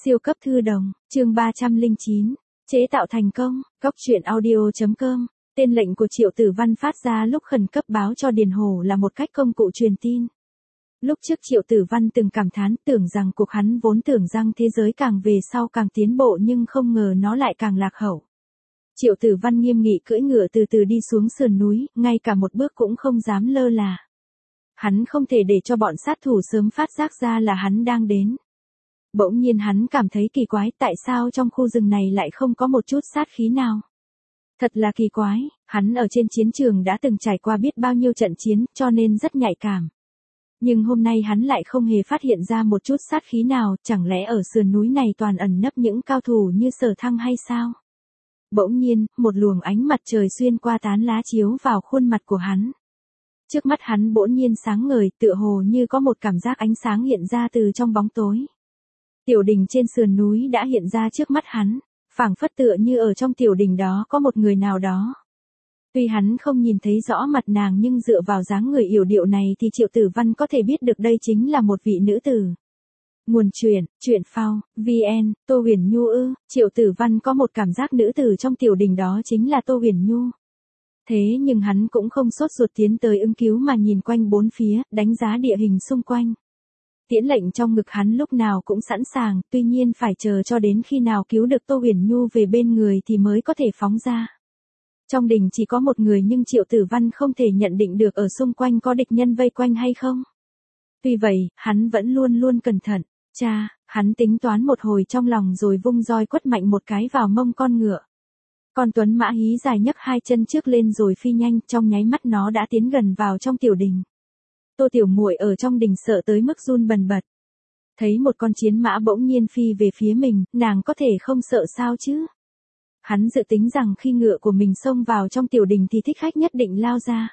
Siêu cấp thư đồng, chương 309, chế tạo thành công, Cóc truyện audio.com. Tên lệnh của Triệu Tử Văn phát ra lúc khẩn cấp báo cho Điền Hổ là một cách công cụ truyền tin. Lúc trước Triệu Tử Văn từng cảm thán tưởng rằng cuộc hắn vốn tưởng rằng thế giới càng về sau càng tiến bộ nhưng không ngờ nó lại càng lạc hậu. Triệu Tử Văn nghiêm nghị cưỡi ngựa từ từ đi xuống sườn núi, ngay cả một bước cũng không dám lơ là. Hắn không thể để cho bọn sát thủ sớm phát giác ra là hắn đang đến. Bỗng nhiên hắn cảm thấy kỳ quái, tại sao trong khu rừng này lại không có một chút sát khí nào. Thật là kỳ quái, hắn ở trên chiến trường đã từng trải qua biết bao nhiêu trận chiến, cho nên rất nhạy cảm. Nhưng hôm nay hắn lại không hề phát hiện ra một chút sát khí nào, chẳng lẽ ở sườn núi này toàn ẩn nấp những cao thủ như Sở Thăng hay sao? Bỗng nhiên, một luồng ánh mặt trời xuyên qua tán lá chiếu vào khuôn mặt của hắn. Trước mắt hắn bỗng nhiên sáng ngời, tựa hồ như có một cảm giác ánh sáng hiện ra từ trong bóng tối. Tiểu đình trên sườn núi đã hiện ra trước mắt hắn, phảng phất tựa như ở trong tiểu đình đó có một người nào đó. Tuy hắn không nhìn thấy rõ mặt nàng nhưng dựa vào dáng người yểu điệu này thì Triệu Tử Văn có thể biết được đây chính là một vị nữ tử. Nguồn truyện phao, VN, Tô Huyền Nhu ư, Triệu Tử Văn có một cảm giác nữ tử trong tiểu đình đó chính là Tô Huyền Nhu. Thế nhưng hắn cũng không sốt ruột tiến tới ứng cứu mà nhìn quanh bốn phía, đánh giá địa hình xung quanh. Tiễn lệnh trong ngực hắn lúc nào cũng sẵn sàng, tuy nhiên phải chờ cho đến khi nào cứu được Tô Huyền Nhu về bên người thì mới có thể phóng ra. Trong đình chỉ có một người nhưng Triệu Tử Văn không thể nhận định được ở xung quanh có địch nhân vây quanh hay không. Tuy vậy, hắn vẫn luôn luôn cẩn thận. Hắn tính toán một hồi trong lòng rồi vung roi quất mạnh một cái vào mông con ngựa. Con tuấn mã hí dài nhấc hai chân trước lên rồi phi nhanh, trong nháy mắt nó đã tiến gần vào trong tiểu đình. Tô Tiểu Muội ở trong đình sợ tới mức run bần bật. Thấy một con chiến mã bỗng nhiên phi về phía mình, nàng có thể không sợ sao chứ? Hắn dự tính rằng khi ngựa của mình xông vào trong tiểu đình thì thích khách nhất định lao ra.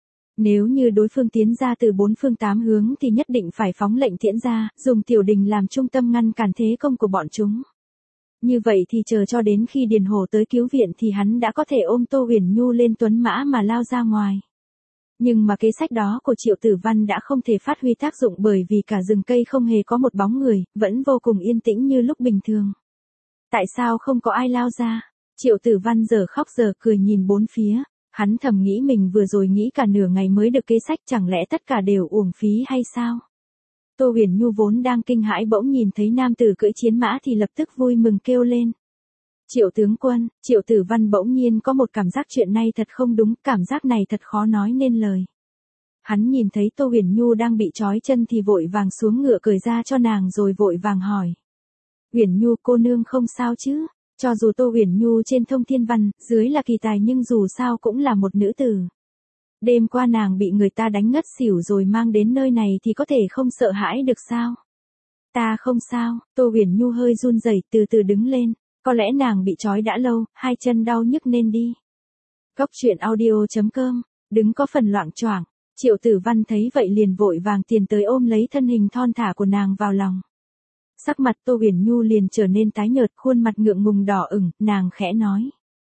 Nếu như đối phương tiến ra từ bốn phương tám hướng thì nhất định phải phóng lệnh tiễn ra, dùng tiểu đình làm trung tâm ngăn cản thế công của bọn chúng. Như vậy thì chờ cho đến khi Điền Hổ tới cứu viện thì hắn đã có thể ôm Tô Huyền Nhu lên tuấn mã mà lao ra ngoài. Nhưng mà kế sách đó của Triệu Tử Văn đã không thể phát huy tác dụng bởi vì cả rừng cây không hề có một bóng người, vẫn vô cùng yên tĩnh như lúc bình thường. Tại sao không có ai lao ra? Triệu Tử Văn giờ khóc giờ cười nhìn bốn phía, hắn thầm nghĩ mình vừa rồi nghĩ cả nửa ngày mới được kế sách, chẳng lẽ tất cả đều uổng phí hay sao? Tô Huyền Nhu vốn đang kinh hãi bỗng nhìn thấy nam tử cưỡi chiến mã thì lập tức vui mừng kêu lên. Triệu tướng quân, Triệu Tử Văn bỗng nhiên có một cảm giác chuyện này thật không đúng, cảm giác này thật khó nói nên lời. Hắn nhìn thấy Tô Huyền Nhu đang bị trói chân thì vội vàng xuống ngựa cởi ra cho nàng rồi vội vàng hỏi. Huyền Nhu cô nương không sao chứ? Cho dù Tô Huyền Nhu trên Thông Thiên Văn, dưới là kỳ tài nhưng dù sao cũng là một nữ tử. Đêm qua nàng bị người ta đánh ngất xỉu rồi mang đến nơi này thì có thể không sợ hãi được sao? Ta không sao, Tô Huyền Nhu hơi run rẩy từ từ đứng lên. Có lẽ nàng bị trói đã lâu, hai chân đau nhức nên đi. Cóc truyện audio.com, đứng có phần loạng choạng. Triệu Tử Văn thấy vậy liền vội vàng tiền tới ôm lấy thân hình thon thả của nàng vào lòng. Sắc mặt Tô Huyền Nhu liền trở nên tái nhợt, khuôn mặt ngượng ngùng đỏ ửng, nàng khẽ nói.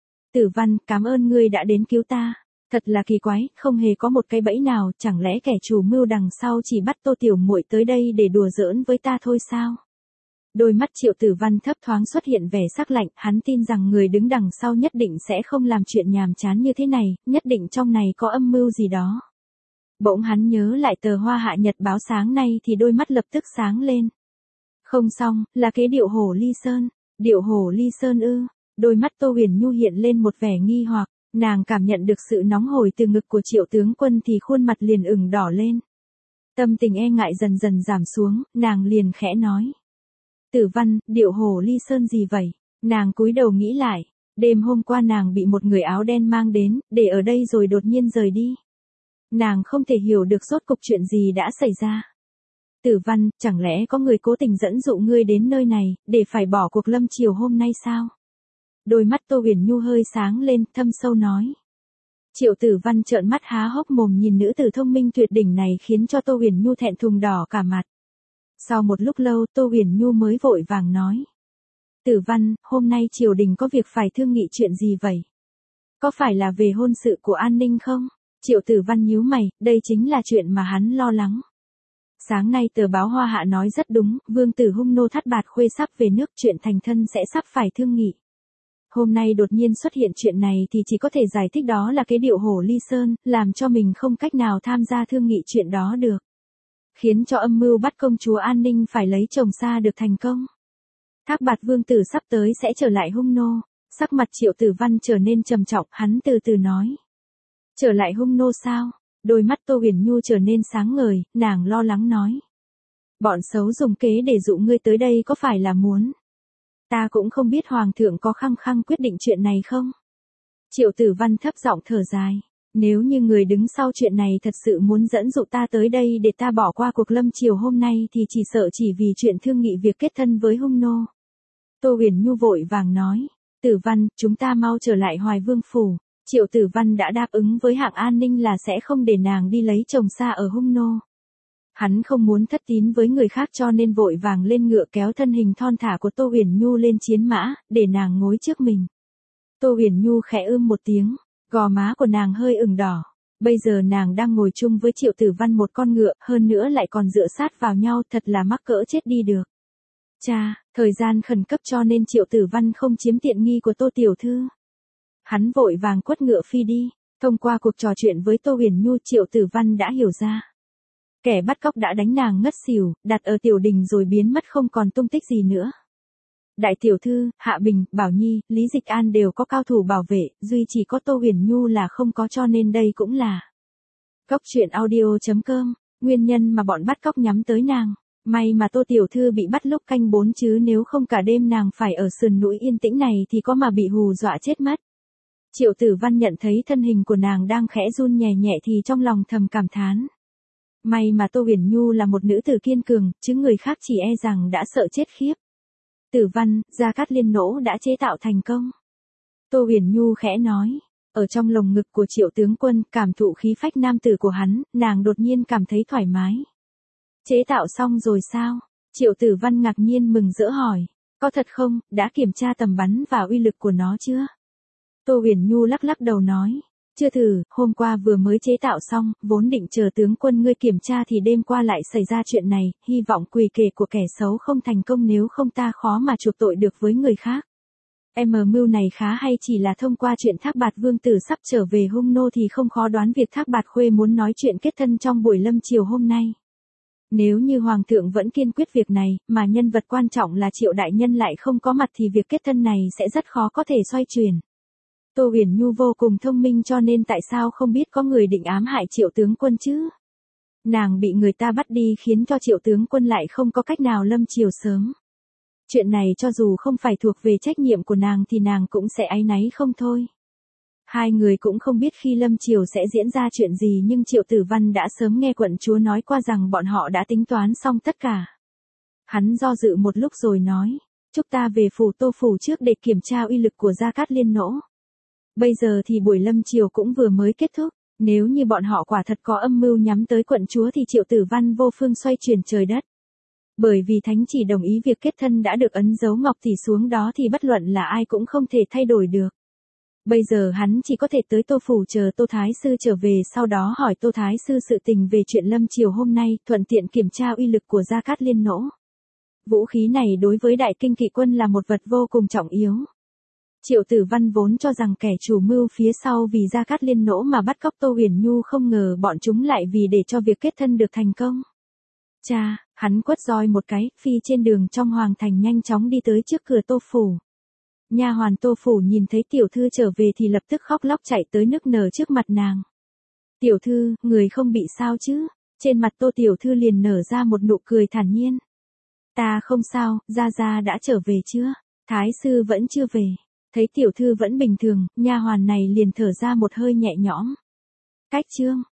Tử Văn, cảm ơn ngươi đã đến cứu ta. Thật là kỳ quái, không hề có một cái bẫy nào, chẳng lẽ kẻ chủ mưu đằng sau chỉ bắt Tô Tiểu Muội tới đây để đùa giỡn với ta thôi sao? Đôi mắt Triệu Tử Văn thấp thoáng xuất hiện vẻ sắc lạnh, hắn tin rằng người đứng đằng sau nhất định sẽ không làm chuyện nhàm chán như thế này, nhất định trong này có âm mưu gì đó. Bỗng hắn nhớ lại tờ Hoa Hạ Nhật báo sáng nay thì đôi mắt lập tức sáng lên. Không xong, là kế điệu Hổ Ly Sơn. Điệu Hổ Ly Sơn ư? Đôi mắt Tô Huyền Nhu hiện lên một vẻ nghi hoặc, nàng cảm nhận được sự nóng hổi từ ngực của Triệu tướng quân thì khuôn mặt liền ửng đỏ lên. Tâm tình e ngại dần dần giảm xuống, nàng liền khẽ nói. Tử Văn, điệu Hổ Ly Sơn gì vậy? Nàng cúi đầu nghĩ lại, đêm hôm qua nàng bị một người áo đen mang đến, để ở đây rồi đột nhiên rời đi. Nàng không thể hiểu được rốt cục chuyện gì đã xảy ra. Tử Văn, chẳng lẽ có người cố tình dẫn dụ ngươi đến nơi này, để phải bỏ cuộc lâm chiều hôm nay sao? Đôi mắt Tô Huyền Nhu hơi sáng lên, thâm sâu nói. Triệu Tử Văn trợn mắt há hốc mồm nhìn nữ tử thông minh tuyệt đỉnh này khiến cho Tô Huyền Nhu thẹn thùng đỏ cả mặt. Sau một lúc lâu Tô Huyền Nhu mới vội vàng nói. Tử Văn, hôm nay triều đình có việc phải thương nghị chuyện gì vậy? Có phải là về hôn sự của An Ninh không? Triệu Tử Văn nhíu mày, đây chính là chuyện mà hắn lo lắng. Sáng nay tờ báo Hoa Hạ nói rất đúng, vương tử Hung Nô Thát Bạt Khuê sắp về nước, chuyện thành thân sẽ sắp phải thương nghị. Hôm nay đột nhiên xuất hiện chuyện này thì chỉ có thể giải thích đó là cái điệu hổ ly sơn, làm cho mình không cách nào tham gia thương nghị chuyện đó được. Khiến cho âm mưu bắt công chúa An Ninh phải lấy chồng xa được thành công. Thác Bạt vương tử sắp tới sẽ trở lại Hung Nô. Sắc mặt Triệu Tử Văn trở nên trầm trọng, hắn từ từ nói. Trở lại Hung Nô sao? Đôi mắt Tô Huyền Nhu trở nên sáng ngời, nàng lo lắng nói. Bọn xấu dùng kế để dụ ngươi tới đây có phải là muốn? Ta cũng không biết Hoàng thượng có khăng khăng quyết định chuyện này không? Triệu Tử Văn thấp giọng thở dài. Nếu như người đứng sau chuyện này thật sự muốn dẫn dụ ta tới đây để ta bỏ qua cuộc lâm triều hôm nay thì chỉ sợ chỉ vì chuyện thương nghị việc kết thân với Hung Nô. Tô Huyền Nhu vội vàng nói. Tử Văn, chúng ta mau trở lại Hoài Vương Phủ. Triệu Tử Văn đã đáp ứng với hạng An Ninh là sẽ không để nàng đi lấy chồng xa ở Hung Nô. Hắn không muốn thất tín với người khác cho nên vội vàng lên ngựa kéo thân hình thon thả của Tô Huyền Nhu lên chiến mã, để nàng ngồi trước mình. Tô Huyền Nhu khẽ một tiếng, gò má của nàng hơi ửng đỏ. Bây giờ nàng đang ngồi chung với Triệu Tử Văn một con ngựa, hơn nữa lại còn dựa sát vào nhau, thật là mắc cỡ chết đi được. Cha, thời gian khẩn cấp cho nên Triệu Tử Văn không chiếm tiện nghi của Tô tiểu thư. Hắn vội vàng quất ngựa phi đi. Thông qua cuộc trò chuyện với Tô Huyền Nhu, Triệu Tử Văn đã hiểu ra. Kẻ bắt cóc đã đánh nàng ngất xỉu, đặt ở tiểu đình rồi biến mất không còn tung tích gì nữa. Đại tiểu thư, Hạ Bình, Bảo Nhi, Lý Dịch An đều có cao thủ bảo vệ, duy chỉ có Tô Huyền Nhu là không có, cho nên đây cũng là Cóc truyện audio.com, nguyên nhân mà bọn bắt cóc nhắm tới nàng. May mà Tô tiểu thư bị bắt lúc canh 4 chứ nếu không cả đêm nàng phải ở sườn núi yên tĩnh này thì có mà bị hù dọa chết mất. Triệu Tử Văn nhận thấy thân hình của nàng đang khẽ run nhẹ nhẹ thì trong lòng thầm cảm thán. May mà Tô Huyền Nhu là một nữ tử kiên cường, chứ người khác chỉ e rằng đã sợ chết khiếp. Tử Văn, Gia Cát Liên nỗ đã chế tạo thành công. Tô Huyền Nhu khẽ nói. Ở trong lồng ngực của Triệu tướng quân, cảm thụ khí phách nam tử của hắn, nàng đột nhiên cảm thấy thoải mái. Chế tạo xong rồi sao? Triệu Tử Văn ngạc nhiên mừng rỡ hỏi. Có thật không, đã kiểm tra tầm bắn và uy lực của nó chưa? Tô Huyền Nhu lắc lắc đầu nói. Chưa thử, hôm qua vừa mới chế tạo xong, vốn định chờ tướng quân ngươi kiểm tra thì đêm qua lại xảy ra chuyện này, hy vọng quỷ kế của kẻ xấu không thành công, nếu không ta khó mà chuộc tội được với người khác. Mưu này khá hay, chỉ là thông qua chuyện Thác Bạt vương tử sắp trở về Hung Nô thì không khó đoán việc Thác Bạt Khuê muốn nói chuyện kết thân trong buổi lâm chiều hôm nay. Nếu như Hoàng thượng vẫn kiên quyết việc này, mà nhân vật quan trọng là Triệu đại nhân lại không có mặt thì việc kết thân này sẽ rất khó có thể xoay chuyển. Tô Huyền Nhu vô cùng thông minh cho nên tại sao không biết có người định ám hại Triệu tướng quân chứ? Nàng bị người ta bắt đi khiến cho Triệu tướng quân lại không có cách nào lâm chiều sớm. Chuyện này cho dù không phải thuộc về trách nhiệm của nàng thì nàng cũng sẽ áy náy không thôi. Hai người cũng không biết khi lâm chiều sẽ diễn ra chuyện gì, nhưng Triệu Tử Văn đã sớm nghe quận chúa nói qua rằng bọn họ đã tính toán xong tất cả. Hắn do dự một lúc rồi nói, chúc ta về phủ Tô phủ trước để kiểm tra uy lực của Gia Cát Liên nỗ. Bây giờ thì buổi lâm chiều cũng vừa mới kết thúc, nếu như bọn họ quả thật có âm mưu nhắm tới quận chúa thì Triệu Tử Văn vô phương xoay chuyển trời đất. Bởi vì thánh chỉ đồng ý việc kết thân đã được ấn dấu ngọc tỷ xuống đó thì bất luận là ai cũng không thể thay đổi được. Bây giờ hắn chỉ có thể tới Tô phủ chờ Tô Thái sư trở về, sau đó hỏi Tô Thái sư sự tình về chuyện lâm chiều hôm nay, thuận tiện kiểm tra uy lực của Gia Cát Liên nỗ. Vũ khí này đối với đại kinh kỵ quân là một vật vô cùng trọng yếu. Triệu Tử Văn vốn cho rằng kẻ chủ mưu phía sau vì Gia Cát Liên nỗ mà bắt cóc Tô Huyền Nhu, không ngờ bọn chúng lại vì để cho việc kết thân được thành công. Cha, hắn quất roi một cái, phi trên đường trong hoàng thành nhanh chóng đi tới trước cửa Tô phủ. Nha hoàn Tô phủ nhìn thấy tiểu thư trở về thì lập tức khóc lóc chạy tới nức nở trước mặt nàng. Tiểu thư, người không bị sao chứ? Trên mặt Tô tiểu thư liền nở ra một nụ cười thản nhiên. Ta không sao, Gia Gia đã trở về chưa? Thái sư vẫn chưa về. Thấy tiểu thư vẫn bình thường, nha hoàn này liền thở ra một hơi nhẹ nhõm. Cách chương